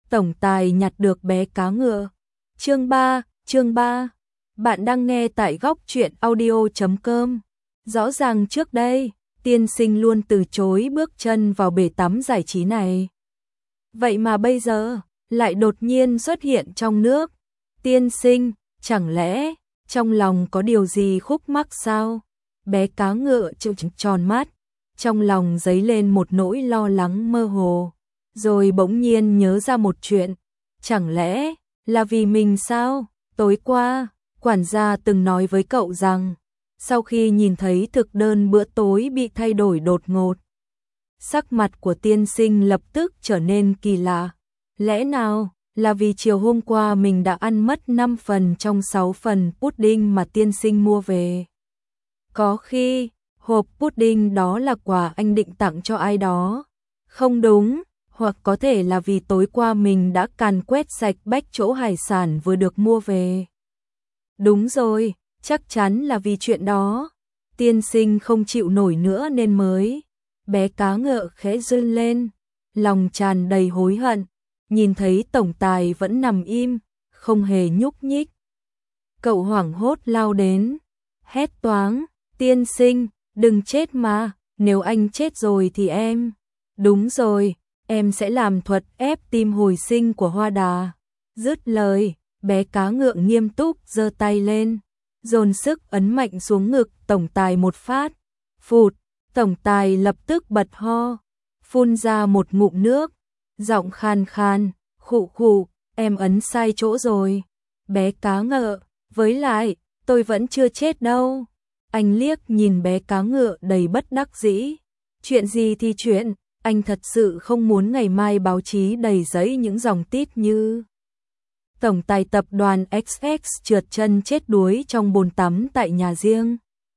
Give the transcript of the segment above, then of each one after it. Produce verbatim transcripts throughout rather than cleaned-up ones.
tổng tài nhặt được bé cá ngựa. Chương ba, chương ba. Bạn đang nghe tại góc truyện audio chấm com. Rõ ràng trước đây, tiên sinh luôn từ chối bước chân vào bể tắm giải trí này. Vậy mà bây giờ, lại đột nhiên xuất hiện trong nước. Tiên sinh, chẳng lẽ, trong lòng có điều gì khúc mắc sao? Bé cá ngựa trợn tròn mắt, trong lòng dấy lên một nỗi lo lắng mơ hồ. Rồi bỗng nhiên nhớ ra một chuyện. Chẳng lẽ, là vì mình sao? Tối qua, quản gia từng nói với cậu rằng, sau khi nhìn thấy thực đơn bữa tối bị thay đổi đột ngột, sắc mặt của tiên sinh lập tức trở nên kỳ lạ. Lẽ nào là vì chiều hôm qua mình đã ăn mất năm phần trong sáu phần pudding mà tiên sinh mua về? Có khi, hộp pudding đó là quà anh định tặng cho ai đó. Không đúng, hoặc có thể là vì tối qua mình đã càn quét sạch bách chỗ hải sản vừa được mua về. Đúng rồi, chắc chắn là vì chuyện đó. Tiên sinh không chịu nổi nữa nên mới. Bé cá ngựa khẽ run lên, lòng tràn đầy hối hận, nhìn thấy tổng tài vẫn nằm im, không hề nhúc nhích. Cậu hoảng hốt lao đến, hét toáng, tiên sinh, đừng chết mà, nếu anh chết rồi thì em. Đúng rồi, em sẽ làm thuật ép tim hồi sinh của Hoa Đà. Dứt lời, bé cá ngựa nghiêm túc giơ tay lên, dồn sức ấn mạnh xuống ngực tổng tài một phát. Phụt, tổng tài lập tức bật ho, phun ra một ngụm nước, giọng khan khan, khụ khụ, em ấn sai chỗ rồi. Bé cá ngựa, với lại, tôi vẫn chưa chết đâu. Anh liếc nhìn bé cá ngựa đầy bất đắc dĩ. Chuyện gì thì chuyện, anh thật sự không muốn ngày mai báo chí đầy giấy những dòng tít như tổng tài tập đoàn ích ích trượt chân chết đuối trong bồn tắm tại nhà riêng.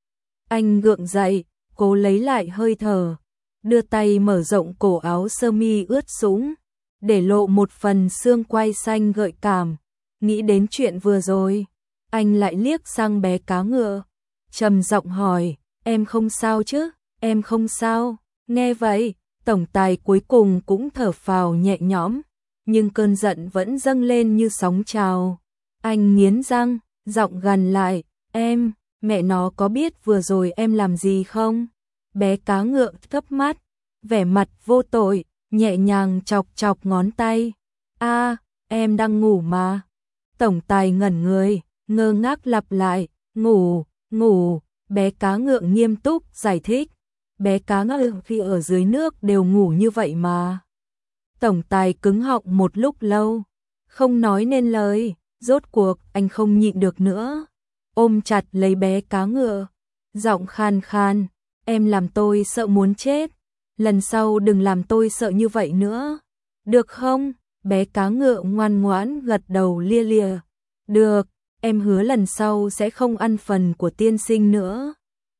Anh gượng dậy, cố lấy lại hơi thở, đưa tay mở rộng cổ áo sơ mi ướt sũng, để lộ một phần xương quai xanh gợi cảm. Nghĩ đến chuyện vừa rồi, anh lại liếc sang bé cá ngựa, trầm giọng hỏi, em không sao chứ, em không sao. Nghe vậy, tổng tài cuối cùng cũng thở phào nhẹ nhõm, nhưng cơn giận vẫn dâng lên như sóng trào. Anh nghiến răng, giọng gằn lại, em, mẹ nó có biết vừa rồi em làm gì không? Bé cá ngựa thấp mắt, vẻ mặt vô tội, nhẹ nhàng chọc chọc ngón tay. A, em đang ngủ mà. Tổng tài ngẩn người, ngơ ngác lặp lại, ngủ, ngủ. Bé cá ngựa nghiêm túc giải thích. Bé cá ngựa khi ở dưới nước đều ngủ như vậy mà. Tổng tài cứng họng một lúc lâu, không nói nên lời, rốt cuộc anh không nhịn được nữa. Ôm chặt lấy bé cá ngựa, giọng khan khan, em làm tôi sợ muốn chết, lần sau đừng làm tôi sợ như vậy nữa. Được không? Bé cá ngựa ngoan ngoãn gật đầu lia lịa. Được, em hứa lần sau sẽ không ăn phần của tiên sinh nữa.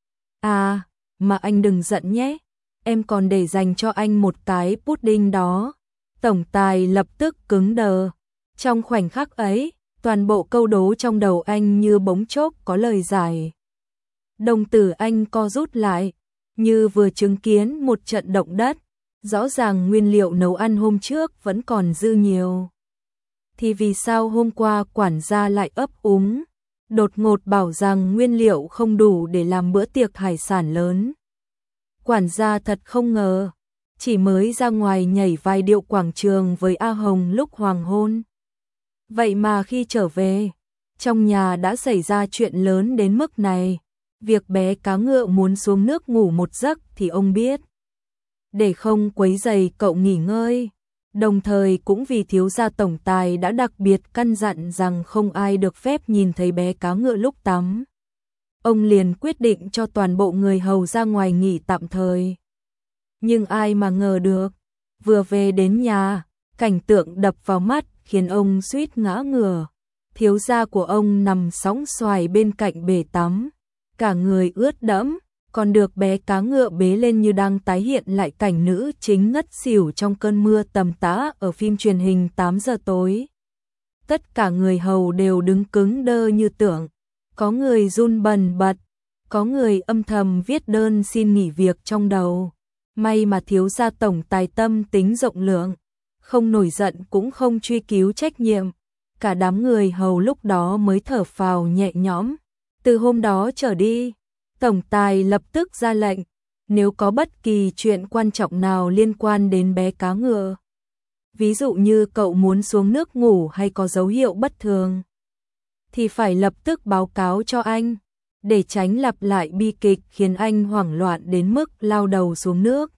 À, mà anh đừng giận nhé, em còn để dành cho anh một cái pudding đó. Tổng tài lập tức cứng đờ. Trong khoảnh khắc ấy, toàn bộ câu đố trong đầu anh như bỗng chốc có lời giải. Đồng tử anh co rút lại, như vừa chứng kiến một trận động đất. Rõ ràng nguyên liệu nấu ăn hôm trước vẫn còn dư nhiều. Thì vì sao hôm qua quản gia lại ấp úng, đột ngột bảo rằng nguyên liệu không đủ để làm bữa tiệc hải sản lớn? Quản gia thật không ngờ, chỉ mới ra ngoài nhảy vài điệu quảng trường với A Hồng lúc hoàng hôn. Vậy mà khi trở về, trong nhà đã xảy ra chuyện lớn đến mức này. Việc bé cá ngựa muốn xuống nước ngủ một giấc thì ông biết. Để không quấy rầy cậu nghỉ ngơi, đồng thời cũng vì thiếu gia tổng tài đã đặc biệt căn dặn rằng không ai được phép nhìn thấy bé cá ngựa lúc tắm. Ông liền quyết định cho toàn bộ người hầu ra ngoài nghỉ tạm thời. Nhưng ai mà ngờ được, vừa về đến nhà, cảnh tượng đập vào mắt khiến ông suýt ngã ngửa. Thiếu gia của ông nằm sóng xoài bên cạnh bể tắm, cả người ướt đẫm, còn được bé cá ngựa bế lên như đang tái hiện lại cảnh nữ chính ngất xỉu trong cơn mưa tầm tã ở phim truyền hình tám giờ tối. Tất cả người hầu đều đứng cứng đơ như tượng, có người run bần bật, có người âm thầm viết đơn xin nghỉ việc trong đầu. May mà thiếu gia tổng tài tâm tính rộng lượng, không nổi giận cũng không truy cứu trách nhiệm. Cả đám người hầu lúc đó mới thở phào nhẹ nhõm. Từ hôm đó trở đi, tổng tài lập tức ra lệnh, nếu có bất kỳ chuyện quan trọng nào liên quan đến bé cá ngựa, ví dụ như cậu muốn xuống nước ngủ hay có dấu hiệu bất thường, thì phải lập tức báo cáo cho anh, để tránh lặp lại bi kịch khiến anh hoảng loạn đến mức lao đầu xuống nước.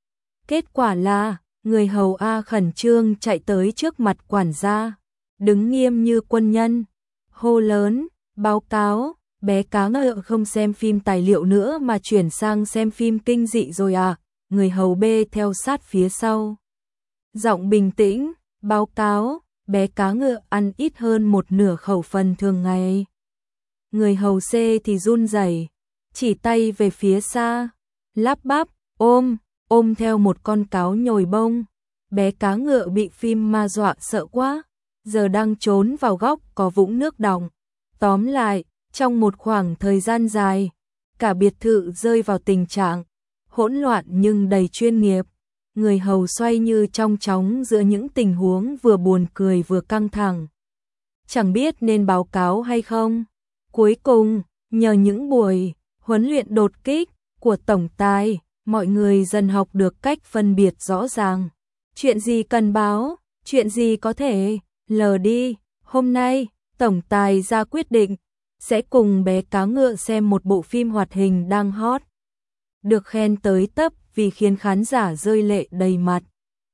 Kết quả là, người hầu A khẩn trương chạy tới trước mặt quản gia, đứng nghiêm như quân nhân, hô lớn, báo cáo, bé cá ngựa không xem phim tài liệu nữa mà chuyển sang xem phim kinh dị rồi à, người hầu B theo sát phía sau. Giọng bình tĩnh, báo cáo, bé cá ngựa ăn ít hơn một nửa khẩu phần thường ngày. Người hầu C thì run rẩy, chỉ tay về phía xa, lắp bắp, ôm, ôm theo một con cáo nhồi bông. Bé cá ngựa bị phim ma dọa sợ quá, giờ đang trốn vào góc có vũng nước đọng. Tóm lại, trong một khoảng thời gian dài, cả biệt thự rơi vào tình trạng hỗn loạn nhưng đầy chuyên nghiệp. Người hầu xoay như trong chóng giữa những tình huống vừa buồn cười vừa căng thẳng. Chẳng biết nên báo cáo hay không. Cuối cùng, nhờ những buổi huấn luyện đột kích của tổng tài, mọi người dần học được cách phân biệt rõ ràng. Chuyện gì cần báo, chuyện gì có thể lờ đi. Hôm nay, tổng tài ra quyết định sẽ cùng bé cá ngựa xem một bộ phim hoạt hình đang hot. Được khen tới tấp vì khiến khán giả rơi lệ đầy mặt.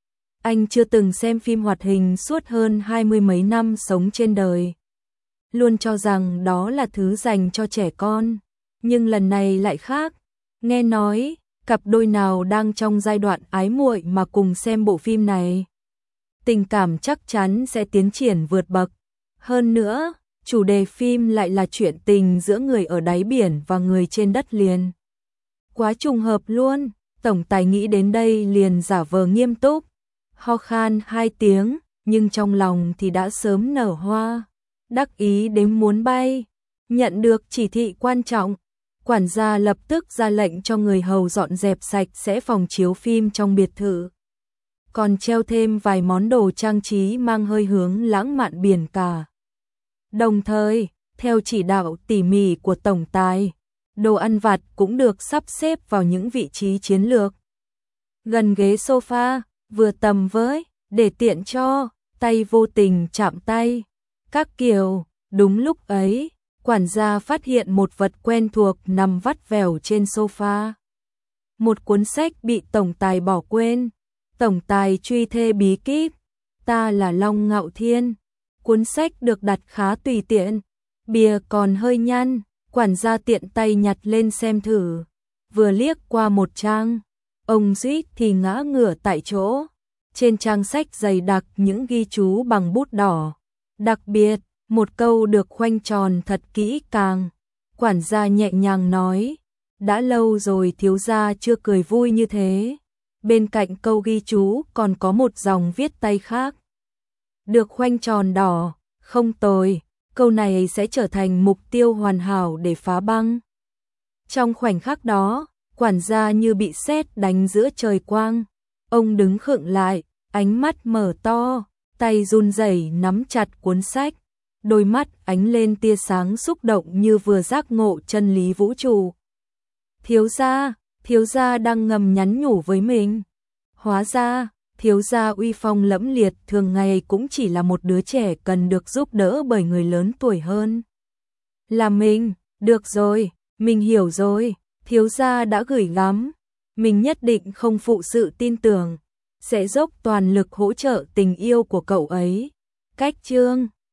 Anh chưa từng xem phim hoạt hình suốt hơn hai mươi mấy năm sống trên đời. Luôn cho rằng đó là thứ dành cho trẻ con. Nhưng lần này lại khác. Nghe nói, cặp đôi nào đang trong giai đoạn ái muội mà cùng xem bộ phim này. Tình cảm chắc chắn sẽ tiến triển vượt bậc. Hơn nữa, chủ đề phim lại là chuyện tình giữa người ở đáy biển và người trên đất liền. Quá trùng hợp luôn, tổng tài nghĩ đến đây liền giả vờ nghiêm túc, ho khan hai tiếng, nhưng trong lòng thì đã sớm nở hoa, đắc ý đến muốn bay. Nhận được chỉ thị quan trọng, quản gia lập tức ra lệnh cho người hầu dọn dẹp sạch sẽ phòng chiếu phim trong biệt thự. Còn treo thêm vài món đồ trang trí mang hơi hướng lãng mạn biển cả. Đồng thời, theo chỉ đạo tỉ mỉ của tổng tài, đồ ăn vặt cũng được sắp xếp vào những vị trí chiến lược. Gần ghế sofa, vừa tầm với, để tiện cho, tay vô tình chạm tay. Các kiểu, đúng lúc ấy, quản gia phát hiện một vật quen thuộc nằm vắt vẻo trên sofa. Một cuốn sách bị tổng tài bỏ quên. Tổng tài truy thê bí kíp, ta là Long Ngạo Thiên. Cuốn sách được đặt khá tùy tiện, bìa còn hơi nhăn, quản gia tiện tay nhặt lên xem thử. Vừa liếc qua một trang, ông suýt thì ngã ngửa tại chỗ. Trên trang sách dày đặc những ghi chú bằng bút đỏ. Đặc biệt, một câu được khoanh tròn thật kỹ càng. Quản gia nhẹ nhàng nói, đã lâu rồi thiếu gia chưa cười vui như thế. Bên cạnh câu ghi chú còn có một dòng viết tay khác. Được khoanh tròn đỏ, không tồi, câu này sẽ trở thành mục tiêu hoàn hảo để phá băng. Trong khoảnh khắc đó, quản gia như bị sét đánh giữa trời quang. Ông đứng khựng lại, ánh mắt mở to, tay run rẩy nắm chặt cuốn sách. Đôi mắt ánh lên tia sáng xúc động như vừa giác ngộ chân lý vũ trụ. Thiếu gia, thiếu gia đang ngầm nhắn nhủ với mình. Hóa ra, thiếu gia uy phong lẫm liệt thường ngày cũng chỉ là một đứa trẻ cần được giúp đỡ bởi người lớn tuổi hơn. Là mình, được rồi, mình hiểu rồi, thiếu gia đã gửi gắm. Mình nhất định không phụ sự tin tưởng, sẽ dốc toàn lực hỗ trợ tình yêu của cậu ấy. Cách chương